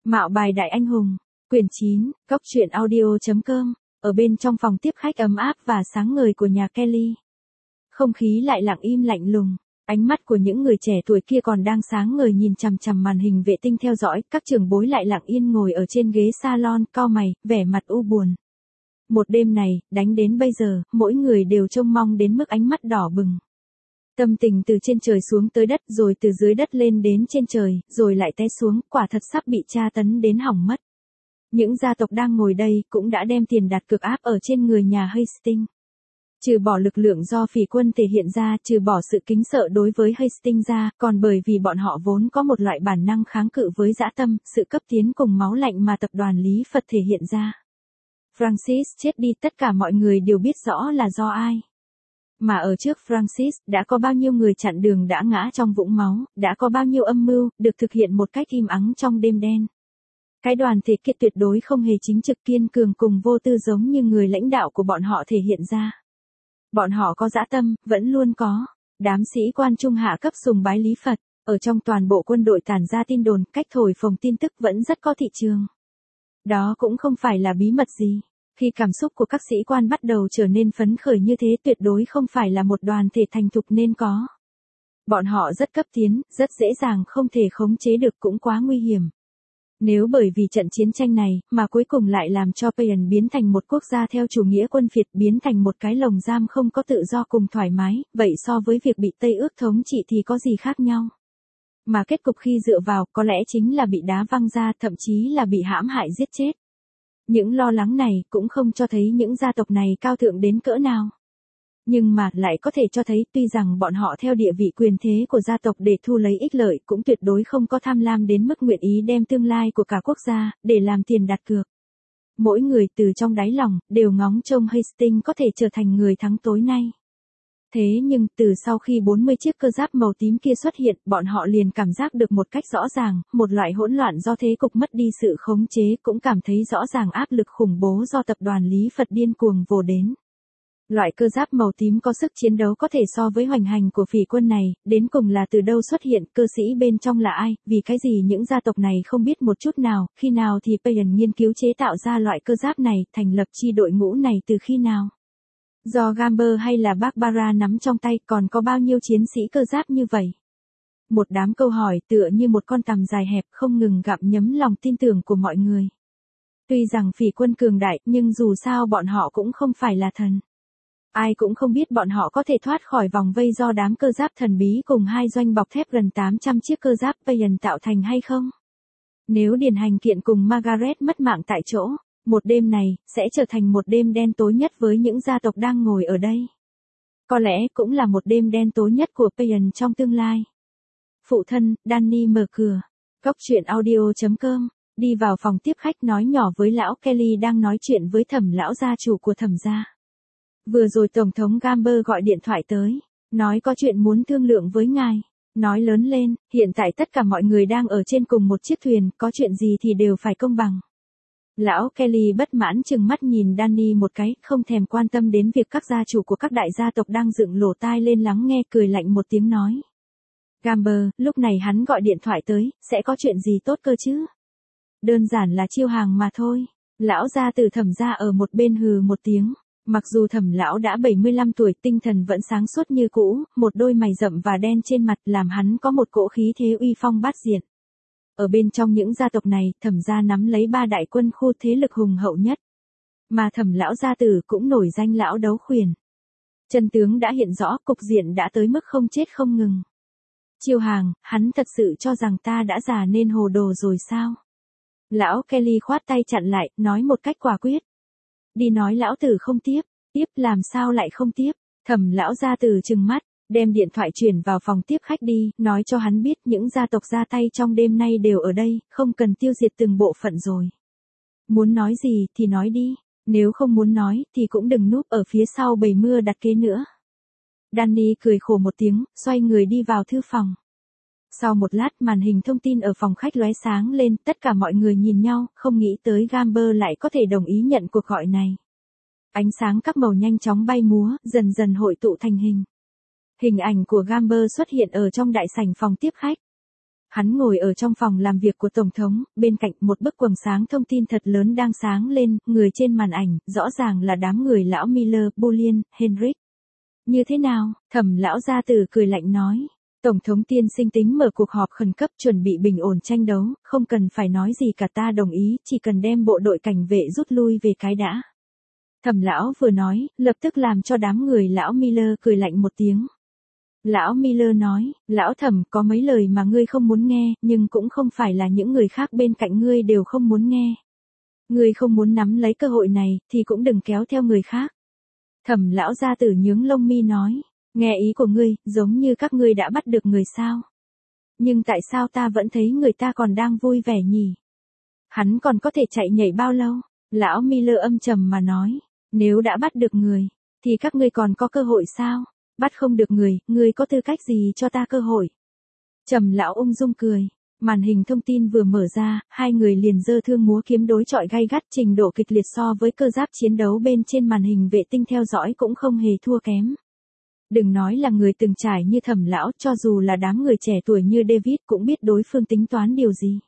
Mạo bài đại anh hùng, quyển 9, góc truyện audio.com, ở bên trong phòng tiếp khách ấm áp và sáng ngời của nhà Kelly. Không khí lại lặng im lạnh lùng, ánh mắt của những người trẻ tuổi kia còn đang sáng ngời nhìn chằm chằm màn hình vệ tinh theo dõi, các trưởng bối lại lặng yên ngồi ở trên ghế salon, cau mày, vẻ mặt u buồn. Một đêm này, đánh đến bây giờ, mỗi người đều trông mong đến mức ánh mắt đỏ bừng. Tâm tình từ trên trời xuống tới đất, rồi từ dưới đất lên đến trên trời, rồi lại té xuống, quả thật sắp bị tra tấn đến hỏng mất. Những gia tộc đang ngồi đây cũng đã đem tiền đặt cược áp ở trên người nhà Hastings. Trừ bỏ lực lượng do phỉ quân thể hiện ra, trừ bỏ sự kính sợ đối với Hastings ra, còn bởi vì bọn họ vốn có một loại bản năng kháng cự với dã tâm, sự cấp tiến cùng máu lạnh mà tập đoàn Lý Phật thể hiện ra. Francis chết đi, tất cả mọi người đều biết rõ là do ai. Mà ở trước Francis, đã có bao nhiêu người chặn đường đã ngã trong vũng máu, đã có bao nhiêu âm mưu, được thực hiện một cách im ắng trong đêm đen. Cái đoàn thể kia tuyệt đối không hề chính trực, kiên cường cùng vô tư giống như người lãnh đạo của bọn họ thể hiện ra. Bọn họ có dã tâm, vẫn luôn có. Đám sĩ quan trung hạ cấp sùng bái Lý Phật, ở trong toàn bộ quân đội tản ra tin đồn, cách thổi phồng tin tức vẫn rất có thị trường. Đó cũng không phải là bí mật gì. Khi cảm xúc của các sĩ quan bắt đầu trở nên phấn khởi như thế, tuyệt đối không phải là một đoàn thể thành thục nên có. Bọn họ rất cấp tiến, rất dễ dàng không thể khống chế được, cũng quá nguy hiểm. Nếu bởi vì trận chiến tranh này, mà cuối cùng lại làm cho Payan biến thành một quốc gia theo chủ nghĩa quân phiệt, biến thành một cái lồng giam không có tự do cùng thoải mái, vậy so với việc bị Tây ước thống trị thì có gì khác nhau? Mà kết cục khi dựa vào, có lẽ chính là bị đá văng ra, thậm chí là bị hãm hại giết chết. Những lo lắng này cũng không cho thấy những gia tộc này cao thượng đến cỡ nào. Nhưng mà lại có thể cho thấy tuy rằng bọn họ theo địa vị quyền thế của gia tộc để thu lấy ích lợi, cũng tuyệt đối không có tham lam đến mức nguyện ý đem tương lai của cả quốc gia để làm tiền đặt cược. Mỗi người từ trong đáy lòng đều ngóng trông Hastings có thể trở thành người thắng tối nay. Thế nhưng từ sau khi 40 chiếc cơ giáp màu tím kia xuất hiện, bọn họ liền cảm giác được một cách rõ ràng, một loại hỗn loạn do thế cục mất đi sự khống chế, cũng cảm thấy rõ ràng áp lực khủng bố do tập đoàn Lý Phật điên cuồng vồ đến. Loại cơ giáp màu tím có sức chiến đấu có thể so với hoành hành của phỉ quân này, đến cùng là từ đâu xuất hiện, cơ sĩ bên trong là ai, vì cái gì những gia tộc này không biết một chút nào, khi nào thì Payan nghiên cứu chế tạo ra loại cơ giáp này, thành lập chi đội ngũ này từ khi nào. Do Gamber hay là Barbara nắm trong tay, còn có bao nhiêu chiến sĩ cơ giáp như vậy? Một đám câu hỏi tựa như một con tằm dài hẹp không ngừng gặm nhấm lòng tin tưởng của mọi người. Tuy rằng phỉ quân cường đại, nhưng dù sao bọn họ cũng không phải là thần. Ai cũng không biết bọn họ có thể thoát khỏi vòng vây do đám cơ giáp thần bí cùng hai doanh bọc thép gần 800 chiếc cơ giáp Payan tạo thành hay không. Nếu Điền Hành Kiện cùng Margaret mất mạng tại chỗ, một đêm này sẽ trở thành một đêm đen tối nhất với những gia tộc đang ngồi ở đây. Có lẽ cũng là một đêm đen tối nhất của Payan trong tương lai. Phụ thân, Danny mở cửa. Góc truyện audio.com, đi vào phòng tiếp khách nói nhỏ với lão Kelly đang nói chuyện với Thẩm lão gia chủ của Thẩm gia. Vừa rồi Tổng thống Gamber gọi điện thoại tới, nói có chuyện muốn thương lượng với ngài. Nói lớn lên, hiện tại tất cả mọi người đang ở trên cùng một chiếc thuyền, có chuyện gì thì đều phải công bằng. Lão Kelly bất mãn trừng mắt nhìn Danny một cái, không thèm quan tâm đến việc các gia chủ của các đại gia tộc đang dựng lỗ tai lên lắng nghe, cười lạnh một tiếng nói. Gamber, lúc này hắn gọi điện thoại tới, sẽ có chuyện gì tốt cơ chứ? Đơn giản là chiêu hàng mà thôi. Lão gia tử Thẩm gia ở một bên hừ một tiếng. Mặc dù Thẩm lão đã 75 tuổi, tinh thần vẫn sáng suốt như cũ, một đôi mày rậm và đen trên mặt làm hắn có một cỗ khí thế uy phong bát diện. Ở bên trong những gia tộc này, Thẩm gia nắm lấy 3 đại quân khu thế lực hùng hậu nhất. Mà Thẩm lão gia tử cũng nổi danh lão đấu khuyển. Chân tướng đã hiện rõ, cục diện đã tới mức không chết không ngừng. Chiêu hàng, hắn thật sự cho rằng ta đã già nên hồ đồ rồi sao? Lão Kelly khoát tay chặn lại, nói một cách quả quyết. Đi nói lão tử không tiếp, tiếp làm sao lại không tiếp? Thẩm lão gia tử trừng mắt, đem điện thoại chuyển vào phòng tiếp khách đi, nói cho hắn biết những gia tộc ra tay trong đêm nay đều ở đây, không cần tiêu diệt từng bộ phận rồi. Muốn nói gì thì nói đi, nếu không muốn nói thì cũng đừng núp ở phía sau bầy mưa đặt kế nữa. Danny cười khổ một tiếng, xoay người đi vào thư phòng. Sau một lát màn hình thông tin ở phòng khách lóe sáng lên, tất cả mọi người nhìn nhau, không nghĩ tới Gamber lại có thể đồng ý nhận cuộc gọi này. Ánh sáng các màu nhanh chóng bay múa, dần dần hội tụ thành hình. Hình ảnh của Gamber xuất hiện ở trong đại sảnh phòng tiếp khách. Hắn ngồi ở trong phòng làm việc của Tổng thống, bên cạnh một bức quầng sáng thông tin thật lớn đang sáng lên, người trên màn ảnh, rõ ràng là đám người lão Miller, Bullion, Henrik. Như thế nào? Thẩm lão gia tử cười lạnh nói. Tổng thống tiên sinh tính mở cuộc họp khẩn cấp chuẩn bị bình ổn tranh đấu, không cần phải nói gì cả, ta đồng ý, chỉ cần đem bộ đội cảnh vệ rút lui về cái đã. Thẩm lão vừa nói, lập tức làm cho đám người lão Miller cười lạnh một tiếng. Lão Miller nói, lão Thẩm, có mấy lời mà ngươi không muốn nghe, nhưng cũng không phải là những người khác bên cạnh ngươi đều không muốn nghe. Ngươi không muốn nắm lấy cơ hội này, thì cũng đừng kéo theo người khác. Thẩm lão gia tử nhướng lông mi nói, nghe ý của ngươi, giống như các ngươi đã bắt được người sao. Nhưng tại sao ta vẫn thấy người ta còn đang vui vẻ nhỉ? Hắn còn có thể chạy nhảy bao lâu? Lão Miller âm trầm mà nói, nếu đã bắt được người, thì các ngươi còn có cơ hội sao? Bắt không được người, ngươi có tư cách gì cho ta cơ hội? Trầm lão ung dung cười. Màn hình thông tin vừa mở ra, hai người liền giơ thương múa kiếm đối chọi gay gắt, trình độ kịch liệt so với cơ giáp chiến đấu bên trên màn hình vệ tinh theo dõi cũng không hề thua kém. Đừng nói là người từng trải như Thẩm lão, cho dù là đám người trẻ tuổi như David cũng biết đối phương tính toán điều gì.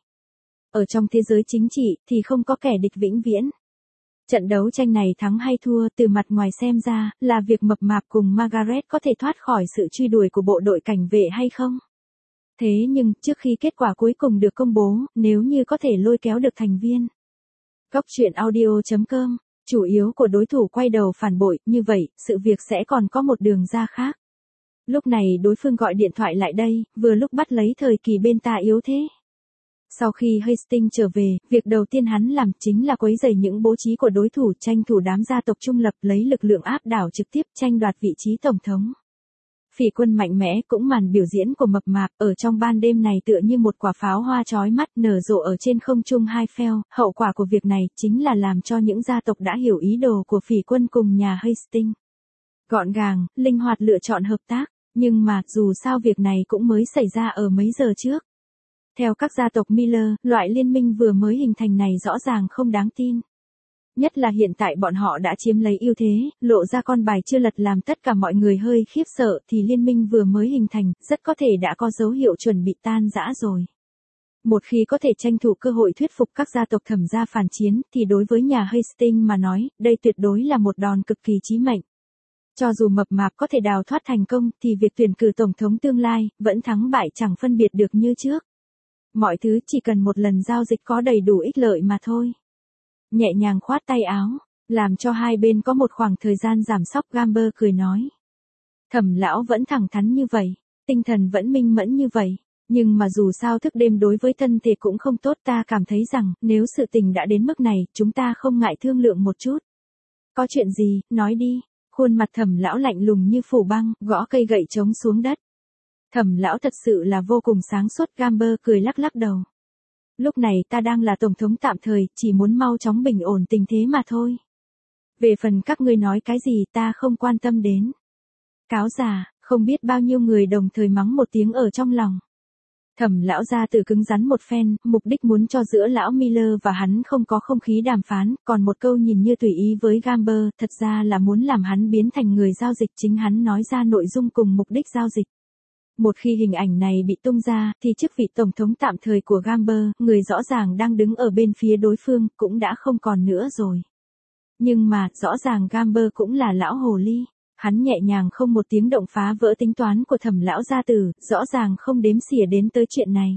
Ở trong thế giới chính trị thì không có kẻ địch vĩnh viễn. Trận đấu tranh này thắng hay thua từ mặt ngoài xem ra là việc mập mạp cùng Margaret có thể thoát khỏi sự truy đuổi của bộ đội cảnh vệ hay không. Thế nhưng, trước khi kết quả cuối cùng được công bố, nếu như có thể lôi kéo được thành viên. Góc truyện audio.com, chủ yếu của đối thủ quay đầu phản bội, như vậy, sự việc sẽ còn có một đường ra khác. Lúc này đối phương gọi điện thoại lại đây, vừa lúc bắt lấy thời kỳ bên ta yếu thế. Sau khi Hastings trở về, việc đầu tiên hắn làm chính là quấy rầy những bố trí của đối thủ, tranh thủ đám gia tộc trung lập, lấy lực lượng áp đảo trực tiếp tranh đoạt vị trí tổng thống. Phỉ quân mạnh mẽ cũng màn biểu diễn của mập mạp ở trong ban đêm này tựa như một quả pháo hoa chói mắt nở rộ ở trên không trung hai pheo. Hậu quả của việc này chính là làm cho những gia tộc đã hiểu ý đồ của phỉ quân cùng nhà Hastings. Gọn gàng, linh hoạt lựa chọn hợp tác, nhưng mà dù sao việc này cũng mới xảy ra ở mấy giờ trước. Theo các gia tộc Miller, loại liên minh vừa mới hình thành này rõ ràng không đáng tin. Nhất là hiện tại bọn họ đã chiếm lấy ưu thế, lộ ra con bài chưa lật làm tất cả mọi người hơi khiếp sợ thì liên minh vừa mới hình thành, rất có thể đã có dấu hiệu chuẩn bị tan rã rồi. Một khi có thể tranh thủ cơ hội thuyết phục các gia tộc Thẩm gia phản chiến thì đối với nhà Hastings mà nói, đây tuyệt đối là một đòn cực kỳ chí mệnh. Cho dù mập mạp có thể đào thoát thành công thì việc tuyển cử tổng thống tương lai, vẫn thắng bại chẳng phân biệt được như trước. Mọi thứ chỉ cần một lần giao dịch có đầy đủ ích lợi mà thôi. Nhẹ nhàng khoát tay áo, làm cho hai bên có một khoảng thời gian giảm sóc. Gamber cười nói. Thẩm lão vẫn thẳng thắn như vậy, tinh thần vẫn minh mẫn như vậy, nhưng mà dù sao thức đêm đối với thân thể cũng không tốt, ta cảm thấy rằng nếu sự tình đã đến mức này, chúng ta không ngại thương lượng một chút. Có chuyện gì, nói đi. Khuôn mặt Thẩm lão lạnh lùng như phủ băng, gõ cây gậy trống xuống đất. Thẩm lão thật sự là vô cùng sáng suốt. Gamber cười lắc lắc đầu. Lúc này ta đang là tổng thống tạm thời, chỉ muốn mau chóng bình ổn tình thế mà thôi. Về phần các ngươi nói cái gì ta không quan tâm đến. Cáo già, không biết bao nhiêu người đồng thời mắng một tiếng ở trong lòng. Thẩm lão gia tử cứng rắn một phen, mục đích muốn cho giữa lão Miller và hắn không có không khí đàm phán, còn một câu nhìn như tùy ý với Gamber, thật ra là muốn làm hắn biến thành người giao dịch, chính hắn nói ra nội dung cùng mục đích giao dịch. Một khi hình ảnh này bị tung ra, thì chức vị tổng thống tạm thời của Gamber, người rõ ràng đang đứng ở bên phía đối phương, cũng đã không còn nữa rồi. Nhưng mà, rõ ràng Gamber cũng là lão hồ ly. Hắn nhẹ nhàng không một tiếng động phá vỡ tính toán của Thẩm lão gia tử, rõ ràng không đếm xỉa đến tới chuyện này.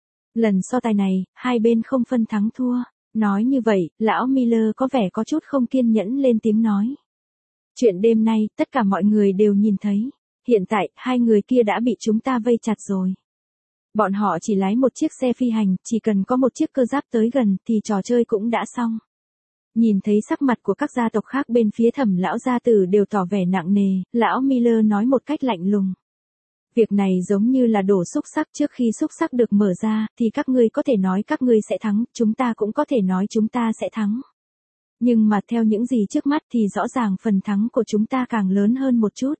Lần so tài này, hai bên không phân thắng thua. Nói như vậy, lão Miller có vẻ có chút không kiên nhẫn lên tiếng nói. Chuyện đêm nay, tất cả mọi người đều nhìn thấy. Hiện tại, hai người kia đã bị chúng ta vây chặt rồi. Bọn họ chỉ lái một chiếc xe phi hành, chỉ cần có một chiếc cơ giáp tới gần thì trò chơi cũng đã xong. Nhìn thấy sắc mặt của các gia tộc khác bên phía Thẩm lão gia tử đều tỏ vẻ nặng nề, lão Miller nói một cách lạnh lùng. Việc này giống như là đổ xúc xắc, trước khi xúc xắc được mở ra, thì các ngươi có thể nói các ngươi sẽ thắng, chúng ta cũng có thể nói chúng ta sẽ thắng. Nhưng mà theo những gì trước mắt thì rõ ràng phần thắng của chúng ta càng lớn hơn một chút.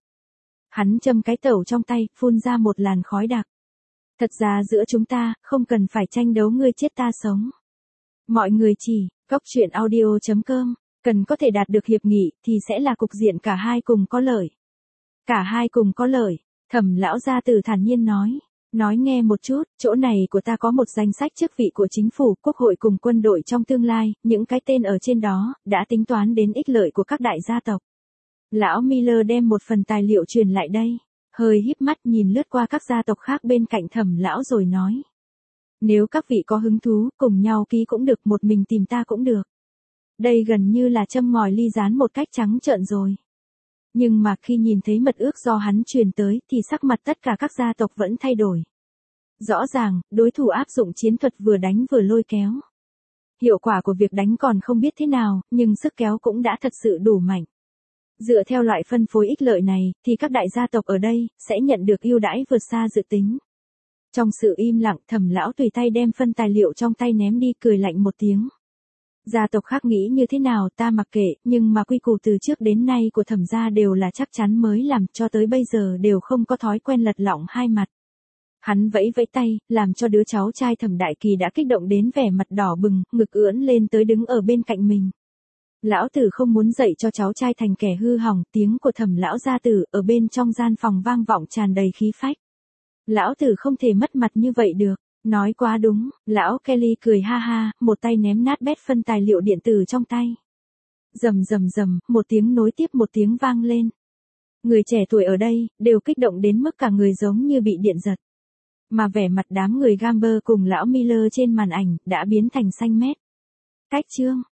Hắn châm cái tẩu trong tay, phun ra một làn khói đặc. Thật ra giữa chúng ta, không cần phải tranh đấu ngươi chết ta sống. Mọi người chỉ, góc truyện audio.com, cần có thể đạt được hiệp nghị, thì sẽ là cục diện cả hai cùng có lợi. Cả hai cùng có lợi, Thẩm lão gia tử thản nhiên nói. Nói nghe một chút, chỗ này của ta có một danh sách chức vị của chính phủ, quốc hội cùng quân đội trong tương lai, những cái tên ở trên đó, đã tính toán đến ích lợi của các đại gia tộc. Lão Miller đem một phần tài liệu truyền lại đây, hơi híp mắt nhìn lướt qua các gia tộc khác bên cạnh Thẩm lão rồi nói. Nếu các vị có hứng thú, cùng nhau ký cũng được, một mình tìm ta cũng được. Đây gần như là châm ngòi ly rán một cách trắng trợn rồi. Nhưng mà khi nhìn thấy mật ước do hắn truyền tới thì sắc mặt tất cả các gia tộc vẫn thay đổi. Rõ ràng, đối thủ áp dụng chiến thuật vừa đánh vừa lôi kéo. Hiệu quả của việc đánh còn không biết thế nào, nhưng sức kéo cũng đã thật sự đủ mạnh. Dựa theo loại phân phối ích lợi này, thì các đại gia tộc ở đây sẽ nhận được ưu đãi vượt xa dự tính. Trong sự im lặng, Thẩm lão tùy tay đem phân tài liệu trong tay ném đi, cười lạnh một tiếng. Gia tộc khác nghĩ như thế nào ta mặc kệ, nhưng mà quy củ từ trước đến nay của Thẩm gia đều là chắc chắn mới làm, cho tới bây giờ đều không có thói quen lật lọng hai mặt. Hắn vẫy vẫy tay, làm cho đứa cháu trai Thẩm Đại Kỳ đã kích động đến vẻ mặt đỏ bừng, ngực ưỡn lên tới đứng ở bên cạnh mình. Lão tử không muốn dạy cho cháu trai thành kẻ hư hỏng, tiếng của Thẩm lão gia tử ở bên trong gian phòng vang vọng tràn đầy khí phách. Lão tử không thể mất mặt như vậy được. Nói quá đúng, lão Kelly cười ha ha, một tay ném nát bét phân tài liệu điện tử trong tay. Rầm rầm rầm, một tiếng nối tiếp một tiếng vang lên. Người trẻ tuổi ở đây, đều kích động đến mức cả người giống như bị điện giật. Mà vẻ mặt đám người Gamber cùng lão Miller trên màn ảnh, đã biến thành xanh mét. Cách chương.